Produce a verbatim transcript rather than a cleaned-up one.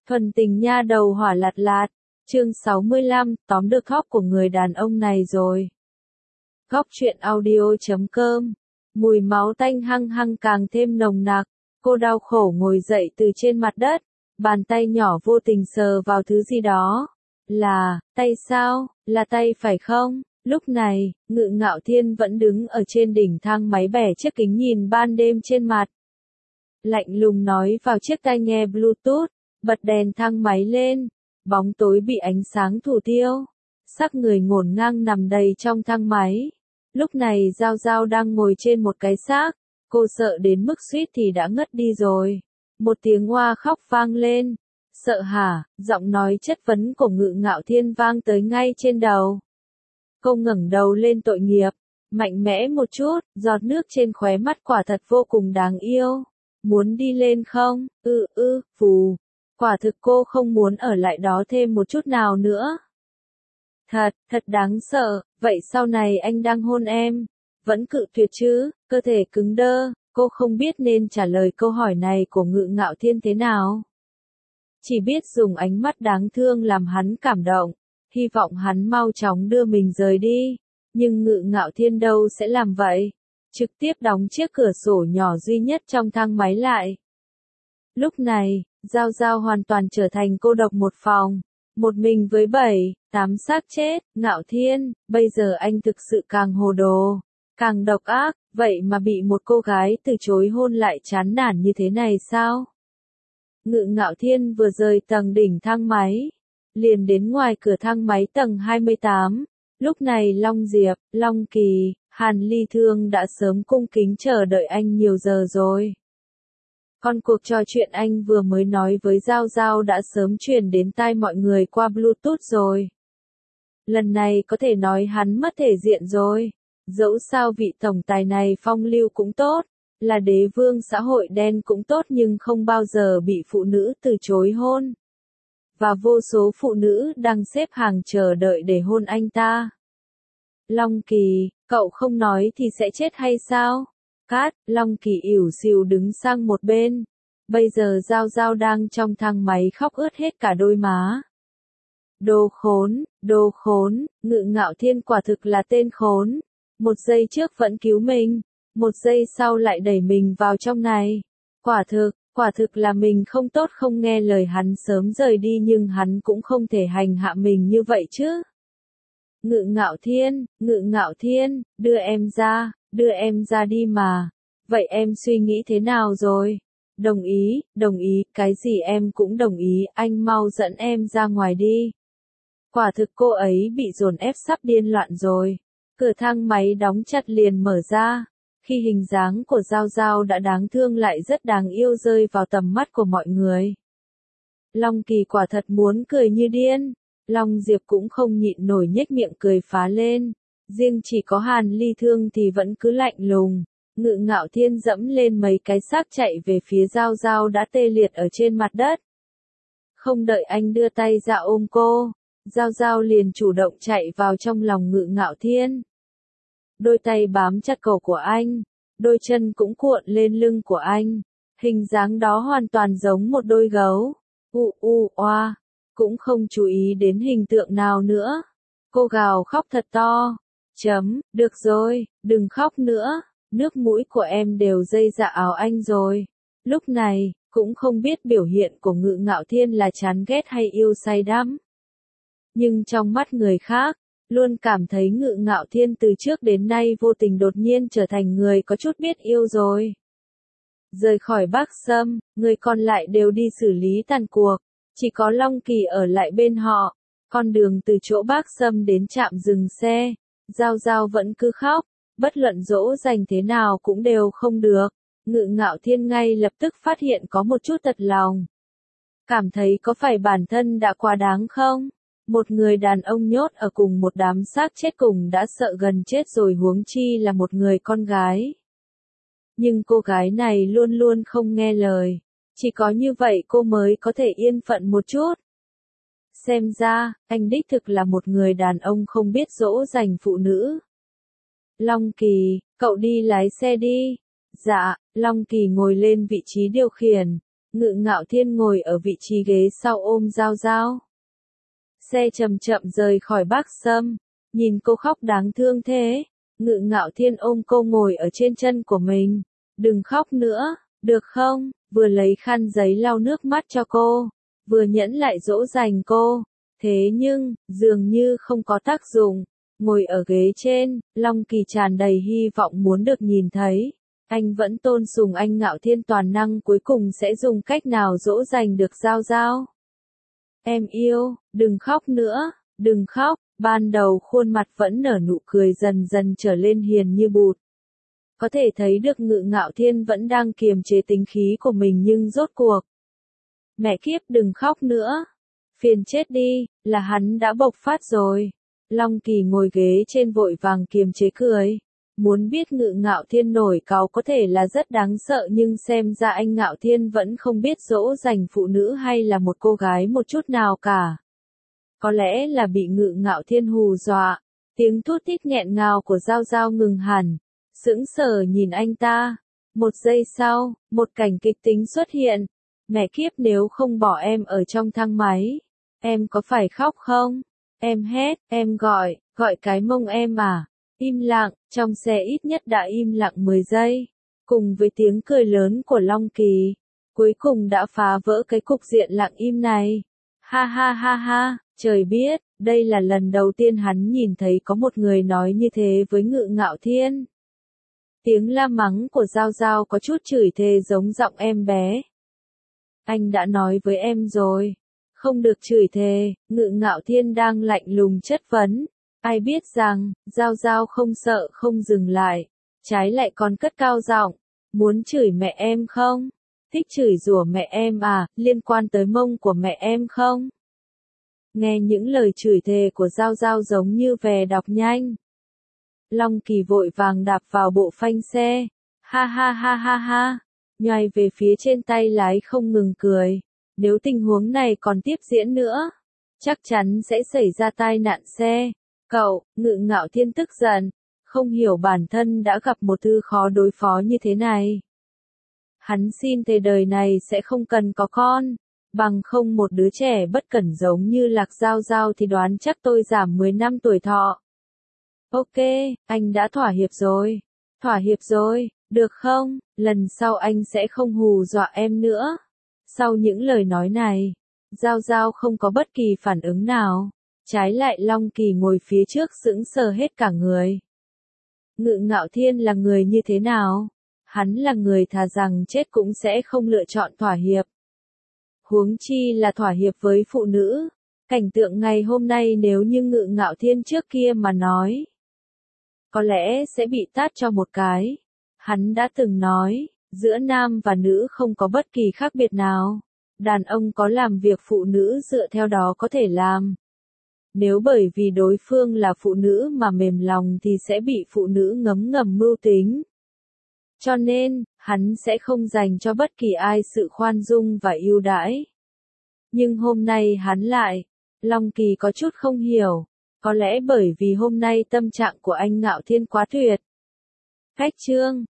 Thuần tình nha đầu hỏa lạt lạt, chương sáu mươi lăm, tóm được thóp của người đàn ông này rồi. Góc truyện audio chấm com, mùi máu tanh hăng hăng càng thêm nồng nặc, cô đau khổ ngồi dậy từ trên mặt đất, bàn tay nhỏ vô tình sờ vào thứ gì đó. Là, tay sao, là tay phải không? Lúc này, Ngự Ngạo Thiên vẫn đứng ở trên đỉnh thang máy bẻ chiếc kính nhìn ban đêm trên mặt. Lạnh lùng nói vào chiếc tai nghe Bluetooth, bật đèn thang máy lên, bóng tối bị ánh sáng thủ tiêu, xác người ngổn ngang nằm đầy trong thang máy. Lúc này Giao Giao đang ngồi trên một cái xác, cô sợ đến mức suýt thì đã ngất đi rồi. Một tiếng oa khóc vang lên, sợ hả, giọng nói chất vấn của Ngự Ngạo Thiên vang tới ngay trên đầu. Cô ngẩng đầu lên tội nghiệp, mạnh mẽ một chút, giọt nước trên khóe mắt quả thật vô cùng đáng yêu. Muốn đi lên không? Ư ư, phù. Quả thực cô không muốn ở lại đó thêm một chút nào nữa. Thật, thật đáng sợ, vậy sau này anh đang hôn em, vẫn cự tuyệt chứ? Cơ thể cứng đơ, cô không biết nên trả lời câu hỏi này của Ngự Ngạo Thiên thế nào. Chỉ biết dùng ánh mắt đáng thương làm hắn cảm động, hy vọng hắn mau chóng đưa mình rời đi, nhưng Ngự Ngạo Thiên đâu sẽ làm vậy, trực tiếp đóng chiếc cửa sổ nhỏ duy nhất trong thang máy lại. Lúc này, Giao Giao hoàn toàn trở thành cô độc một phòng, một mình với bảy, tám xác chết. Ngạo Thiên, bây giờ anh thực sự càng hồ đồ, càng độc ác, vậy mà bị một cô gái từ chối hôn lại chán nản như thế này sao? Ngự Ngạo Thiên vừa rời tầng đỉnh thang máy, liền đến ngoài cửa thang máy tầng hai mươi tám. Lúc này Long Diệp, Long Kỳ, Hàn Ly Thương đã sớm cung kính chờ đợi anh nhiều giờ rồi. Còn cuộc trò chuyện anh vừa mới nói với Giao Giao đã sớm truyền đến tai mọi người qua Bluetooth rồi. Lần này có thể nói hắn mất thể diện rồi. Dẫu sao vị tổng tài này phong lưu cũng tốt, là đế vương xã hội đen cũng tốt nhưng không bao giờ bị phụ nữ từ chối hôn. Và vô số phụ nữ đang xếp hàng chờ đợi để hôn anh ta. Long Kỳ, cậu không nói thì sẽ chết hay sao? Cát, Long Kỳ ỉu xìu đứng sang một bên. Bây giờ Giao Giao đang trong thang máy khóc ướt hết cả đôi má. Đồ khốn, đồ khốn, Ngự Ngạo Thiên quả thực là tên khốn. Một giây trước vẫn cứu mình, một giây sau lại đẩy mình vào trong này. Quả thực, quả thực là mình không tốt không nghe lời hắn sớm rời đi nhưng hắn cũng không thể hành hạ mình như vậy chứ. Ngự Ngạo Thiên, Ngự Ngạo Thiên, đưa em ra, đưa em ra đi mà. Vậy em suy nghĩ thế nào rồi? Đồng ý, đồng ý, cái gì em cũng đồng ý, anh mau dẫn em ra ngoài đi. Quả thực cô ấy bị dồn ép sắp điên loạn rồi. Cửa thang máy đóng chặt liền mở ra. Khi hình dáng của Giao Giao đã đáng thương lại rất đáng yêu rơi vào tầm mắt của mọi người. Long Kỳ quả thật muốn cười như điên. Long Diệp cũng không nhịn nổi nhếch miệng cười phá lên. Riêng chỉ có Hàn Ly Thương thì vẫn cứ lạnh lùng. Ngự Ngạo Thiên dẫm lên mấy cái xác chạy về phía Giao Giao đã tê liệt ở trên mặt đất. Không đợi anh đưa tay ra ôm cô, Giao Giao liền chủ động chạy vào trong lòng Ngự Ngạo Thiên. Đôi tay bám chặt cổ của anh, đôi chân cũng cuộn lên lưng của anh. Hình dáng đó hoàn toàn giống một đôi gấu. U u oa, cũng không chú ý đến hình tượng nào nữa. Cô gào khóc thật to. Chấm, được rồi, đừng khóc nữa. Nước mũi của em đều dây dạ áo anh rồi. Lúc này, cũng không biết biểu hiện của Ngự Ngạo Thiên là chán ghét hay yêu say đắm. Nhưng trong mắt người khác, luôn cảm thấy Ngự Ngạo Thiên từ trước đến nay vô tình đột nhiên trở thành người có chút biết yêu rồi. Rời khỏi Bắc Sâm, người còn lại đều đi xử lý tàn cuộc. Chỉ có Long Kỳ ở lại bên họ. Con đường từ chỗ Bắc Sâm đến trạm dừng xe, Giao Giao vẫn cứ khóc. Bất luận dỗ dành thế nào cũng đều không được. Ngự Ngạo Thiên ngay lập tức phát hiện có một chút tật lòng. Cảm thấy có phải bản thân đã quá đáng không? Một người đàn ông nhốt ở cùng một đám xác chết cùng đã sợ gần chết rồi huống chi là một người con gái. Nhưng cô gái này luôn luôn không nghe lời. Chỉ có như vậy cô mới có thể yên phận một chút. Xem ra, anh đích thực là một người đàn ông không biết dỗ dành phụ nữ. Long Kỳ, cậu đi lái xe đi. Dạ, Long Kỳ ngồi lên vị trí điều khiển. Ngự Ngạo Thiên ngồi ở vị trí ghế sau ôm Giao Giao. Xe chậm chậm rời khỏi Bắc Sâm, nhìn cô khóc đáng thương thế. Ngự Ngạo Thiên ôm cô ngồi ở trên chân của mình. Đừng khóc nữa, được không? Vừa lấy khăn giấy lau nước mắt cho cô, vừa nhẫn lại dỗ dành cô. Thế nhưng, dường như không có tác dụng. Ngồi ở ghế trên, Long Kỳ tràn đầy hy vọng muốn được nhìn thấy. Anh vẫn tôn sùng anh Ngạo Thiên toàn năng cuối cùng sẽ dùng cách nào dỗ dành được Giao Giao. Em yêu, đừng khóc nữa, đừng khóc. Ban đầu khuôn mặt vẫn nở nụ cười dần dần trở lên hiền như bụt. Có thể thấy được Ngự Ngạo Thiên vẫn đang kiềm chế tính khí của mình nhưng rốt cuộc. Mẹ kiếp đừng khóc nữa. Phiền chết đi, là hắn đã bộc phát rồi. Long Kỳ ngồi ghế trên vội vàng kiềm chế cười. Muốn biết Ngự Ngạo Thiên nổi cáu có thể là rất đáng sợ nhưng xem ra anh Ngạo Thiên vẫn không biết dỗ dành phụ nữ hay là một cô gái một chút nào cả. Có lẽ là bị Ngự Ngạo Thiên hù dọa. Tiếng thút thít nghẹn ngào của Giao Giao ngừng hẳn. Sững sờ nhìn anh ta. Một giây sau, một cảnh kịch tính xuất hiện. Mẹ kiếp nếu không bỏ em ở trong thang máy. Em có phải khóc không? Em hét, em gọi, gọi cái mông em à? Im lặng, trong xe ít nhất đã im lặng mười giây. Cùng với tiếng cười lớn của Long Kỳ. Cuối cùng đã phá vỡ cái cục diện lặng im này. Ha ha ha ha, trời biết, đây là lần đầu tiên hắn nhìn thấy có một người nói như thế với Ngự Ngạo Thiên. Tiếng la mắng của Giao Giao có chút chửi thề giống giọng em bé. Anh đã nói với em rồi. Không được chửi thề, Ngự Ngạo Thiên đang lạnh lùng chất vấn. Ai biết rằng, Giao Giao không sợ không dừng lại. Trái lại còn cất cao giọng. Muốn chửi mẹ em không? Thích chửi rủa mẹ em à, liên quan tới mông của mẹ em không? Nghe những lời chửi thề của Giao Giao giống như về đọc nhanh. Long Kỳ vội vàng đạp vào bộ phanh xe. Ha ha ha ha ha. Nhoài về phía trên tay lái không ngừng cười. Nếu tình huống này còn tiếp diễn nữa, chắc chắn sẽ xảy ra tai nạn xe. Cậu, Ngự Ngạo Thiên tức giận. Không hiểu bản thân đã gặp một thứ khó đối phó như thế này. Hắn xin thề đời này sẽ không cần có con. Bằng không một đứa trẻ bất cẩn giống như Lạc Giao Giao thì đoán chắc tôi giảm mười năm tuổi thọ. Ok, anh đã thỏa hiệp rồi. Thỏa hiệp rồi, được không? Lần sau anh sẽ không hù dọa em nữa. Sau những lời nói này, Giao Giao không có bất kỳ phản ứng nào. Trái lại Long Kỳ ngồi phía trước sững sờ hết cả người. Ngự Ngạo Thiên là người như thế nào? Hắn là người thà rằng chết cũng sẽ không lựa chọn thỏa hiệp. Huống chi là thỏa hiệp với phụ nữ. Cảnh tượng ngày hôm nay nếu như Ngự Ngạo Thiên trước kia mà nói, có lẽ sẽ bị tát cho một cái. Hắn đã từng nói, giữa nam và nữ không có bất kỳ khác biệt nào. Đàn ông có làm việc phụ nữ dựa theo đó có thể làm. Nếu bởi vì đối phương là phụ nữ mà mềm lòng thì sẽ bị phụ nữ ngấm ngầm mưu tính. Cho nên, hắn sẽ không dành cho bất kỳ ai sự khoan dung và ưu đãi. Nhưng hôm nay hắn lại, Long Kỳ có chút không hiểu, có lẽ bởi vì hôm nay tâm trạng của anh Ngạo Thiên quá tuyệt. Cách chương